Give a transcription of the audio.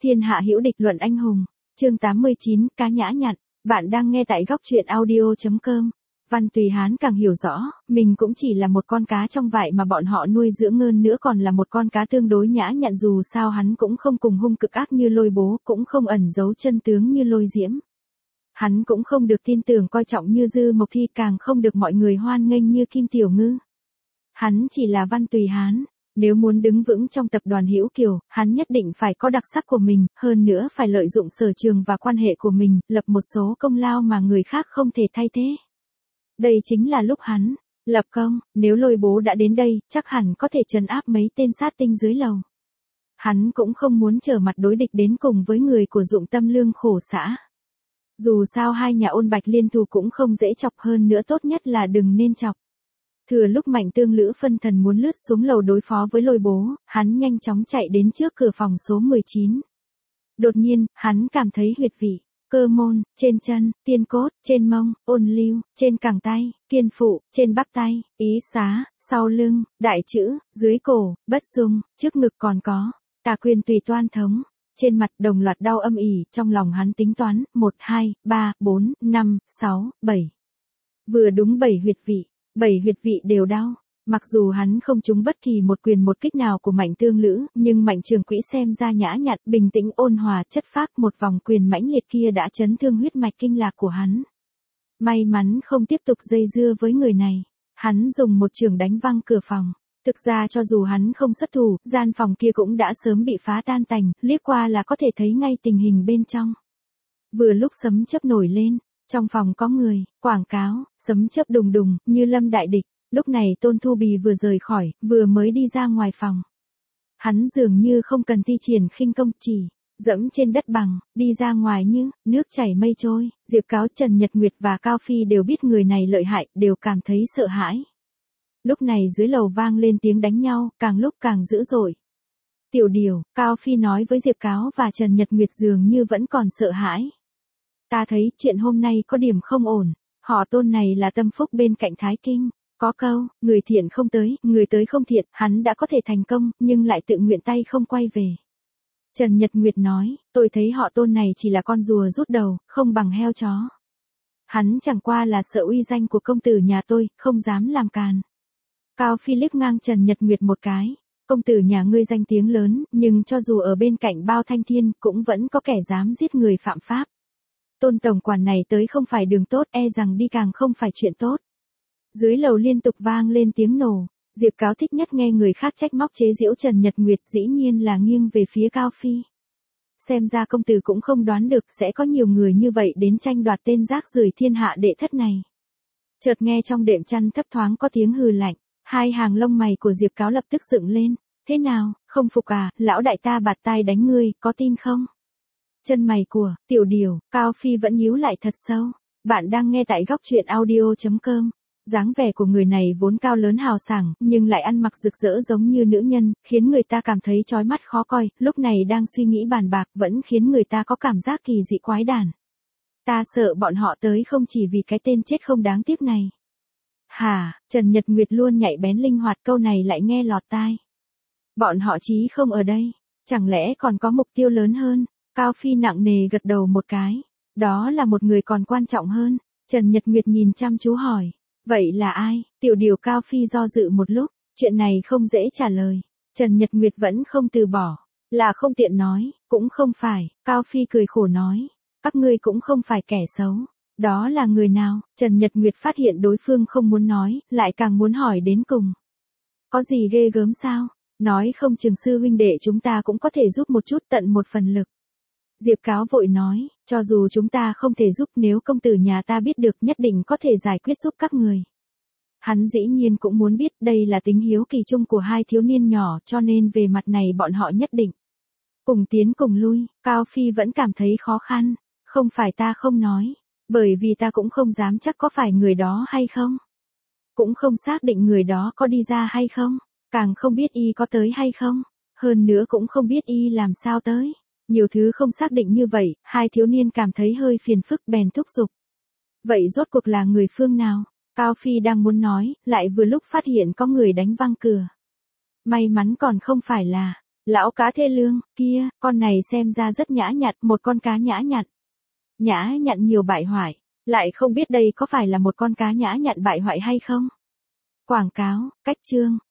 Thiên hạ hữu địch luận anh hùng. Chương 89, cá nhã nhặn. Bạn đang nghe tại góc truyện audio.com. Văn Tùy Hán càng hiểu rõ, mình cũng chỉ là một con cá trong vại mà bọn họ nuôi dưỡng, hơn nữa còn là một con cá tương đối nhã nhặn, dù sao hắn cũng không cùng hung cực ác như Lôi Bố, cũng không ẩn giấu chân tướng như Lôi Diễm. Hắn cũng không được tin tưởng coi trọng như Dư Mộc Thi, càng không được mọi người hoan nghênh như Kim Tiểu Ngư. Hắn chỉ là Văn Tùy Hán. Nếu muốn đứng vững trong tập đoàn Hữu Kiều, hắn nhất định phải có đặc sắc của mình, hơn nữa phải lợi dụng sở trường và quan hệ của mình, lập một số công lao mà người khác không thể thay thế. Đây chính là lúc hắn lập công, nếu Lôi Bố đã đến đây, chắc hẳn có thể trấn áp mấy tên sát tinh dưới lầu. Hắn cũng không muốn trở mặt đối địch đến cùng với người của Dụng Tâm Lương Khổ xã. Dù sao hai nhà Ôn Bạch liên thù cũng không dễ chọc, hơn nữa tốt nhất là đừng nên chọc. Thừa lúc Mạnh Tương Lữ phân thần muốn lướt xuống lầu đối phó với Lôi Bố, hắn nhanh chóng chạy đến trước cửa phòng số 19. Đột nhiên, hắn cảm thấy huyệt vị, cơ môn, trên chân, tiên cốt, trên mông, ôn lưu, trên cẳng tay, kiên phụ, trên bắp tay, ý xá, sau lưng, đại chữ, dưới cổ, bất dung, trước ngực còn có, tà quyền tùy toan thống. Trên mặt đồng loạt đau âm ỉ, trong lòng hắn tính toán, 1, 2, 3, 4, 5, 6, 7. Vừa đúng 7 huyệt vị. 7 huyệt vị đều đau. Mặc dù hắn không trúng bất kỳ một quyền một kích nào của Mạnh Tương Lữ, nhưng Mạnh Trường Quỹ xem ra nhã nhặn, bình tĩnh, ôn hòa, chất phác, một vòng quyền mãnh liệt kia đã chấn thương huyết mạch kinh lạc của hắn. May mắn không tiếp tục dây dưa với người này. Hắn dùng một chưởng đánh văng cửa phòng. Thực ra cho dù hắn không xuất thủ, gian phòng kia cũng đã sớm bị phá tan tành, liếc qua là có thể thấy ngay tình hình bên trong. Vừa lúc sấm chớp nổi lên. Trong phòng có người, quảng cáo, sấm chớp đùng đùng, như lâm đại địch. Lúc này Tôn Thu Bì vừa rời khỏi, vừa mới đi ra ngoài phòng. Hắn dường như không cần thi triển khinh công, chỉ dẫm trên đất bằng, đi ra ngoài như nước chảy mây trôi. Diệp Cáo, Trần Nhật Nguyệt và Cao Phi đều biết người này lợi hại, đều cảm thấy sợ hãi. Lúc này dưới lầu vang lên tiếng đánh nhau, càng lúc càng dữ dội. Tiểu Điều, Cao Phi nói với Diệp Cáo và Trần Nhật Nguyệt dường như vẫn còn sợ hãi. Ta thấy chuyện hôm nay có điểm không ổn, họ Tôn này là tâm phúc bên cạnh Thái Kinh, có câu, người thiện không tới, người tới không thiện, hắn đã có thể thành công, nhưng lại tự nguyện tay không quay về. Trần Nhật Nguyệt nói, tôi thấy họ Tôn này chỉ là con rùa rút đầu, không bằng heo chó. Hắn chẳng qua là sợ uy danh của công tử nhà tôi, không dám làm càn. Cao Phi liếc ngang Trần Nhật Nguyệt một cái, công tử nhà ngươi danh tiếng lớn, nhưng cho dù ở bên cạnh bao thanh thiên, cũng vẫn có kẻ dám giết người phạm pháp. Tôn tổng quản này tới không phải đường tốt, e rằng đi càng không phải chuyện tốt. Dưới lầu liên tục vang lên tiếng nổ, Diệp Cáo thích nhất nghe người khác trách móc chế giễu Trần Nhật Nguyệt, dĩ nhiên là nghiêng về phía Cao Phi. Xem ra công tử cũng không đoán được sẽ có nhiều người như vậy đến tranh đoạt tên rác rưởi thiên hạ đệ thất này. Chợt nghe trong đệm chăn thấp thoáng có tiếng hừ lạnh, hai hàng lông mày của Diệp Cáo lập tức dựng lên, thế nào, không phục à, lão đại ta bạt tai đánh ngươi, có tin không? Chân mày của Tiểu Điều, Cao Phi vẫn nhíu lại thật sâu. Bạn đang nghe tại góc truyện audio.com. Dáng vẻ của người này vốn cao lớn hào sảng, nhưng lại ăn mặc rực rỡ giống như nữ nhân, khiến người ta cảm thấy chói mắt khó coi, lúc này đang suy nghĩ bàn bạc vẫn khiến người ta có cảm giác kỳ dị quái đản. Ta sợ bọn họ tới không chỉ vì cái tên chết không đáng tiếc này. Hả, Trần Nhật Nguyệt luôn nhạy bén linh hoạt, câu này lại nghe lọt tai. Bọn họ chí không ở đây, chẳng lẽ còn có mục tiêu lớn hơn? Cao Phi nặng nề gật đầu một cái. Đó là một người còn quan trọng hơn. Trần Nhật Nguyệt nhìn chăm chú hỏi. Vậy là ai? Tiểu Điều. Cao Phi do dự một lúc. Chuyện này không dễ trả lời. Trần Nhật Nguyệt vẫn không từ bỏ. Là không tiện nói. Cũng không phải. Cao Phi cười khổ nói. Các ngươi cũng không phải kẻ xấu. Đó là người nào? Trần Nhật Nguyệt phát hiện đối phương không muốn nói, lại càng muốn hỏi đến cùng. Có gì ghê gớm sao? Nói không chừng sư huynh đệ chúng ta cũng có thể giúp một chút, tận một phần lực. Diệp Cáo vội nói, cho dù chúng ta không thể giúp, nếu công tử nhà ta biết được nhất định có thể giải quyết giúp các người. Hắn dĩ nhiên cũng muốn biết, đây là tính hiếu kỳ chung của hai thiếu niên nhỏ, cho nên về mặt này bọn họ nhất định cùng tiến cùng lui. Cao Phi vẫn cảm thấy khó khăn. Không phải ta không nói, bởi vì ta cũng không dám chắc có phải người đó hay không. Cũng không xác định người đó có đi ra hay không, càng không biết y có tới hay không, hơn nữa cũng không biết y làm sao tới. Nhiều thứ không xác định như vậy, hai thiếu niên cảm thấy hơi phiền phức bèn thúc giục. Vậy rốt cuộc là người phương nào? Cao Phi đang muốn nói, lại vừa lúc phát hiện có người đánh văng cửa. May mắn còn không phải là Lão cá thê lương, kia, con này xem ra rất nhã nhặn, một con cá nhã nhặn. Nhã nhặn nhiều bại hoại, lại không biết đây có phải là một con cá nhã nhặn bại hoại hay không? Quảng cáo, cách chương,